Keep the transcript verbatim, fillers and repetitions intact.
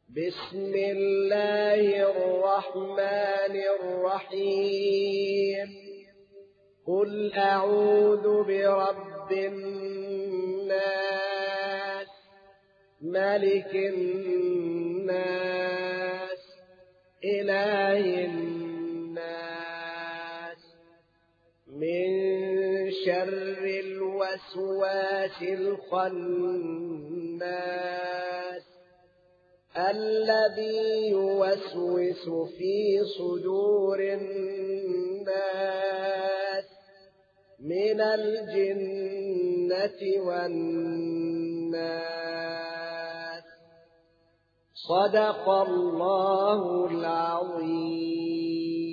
بسم الله الرحمن الرحيم قل أعوذ برب الناس ملك الناس إله الناس من شر الوسواس الخناس الذي يوسوس في صدور الناس من الجنة والناس. صدق الله العظيم.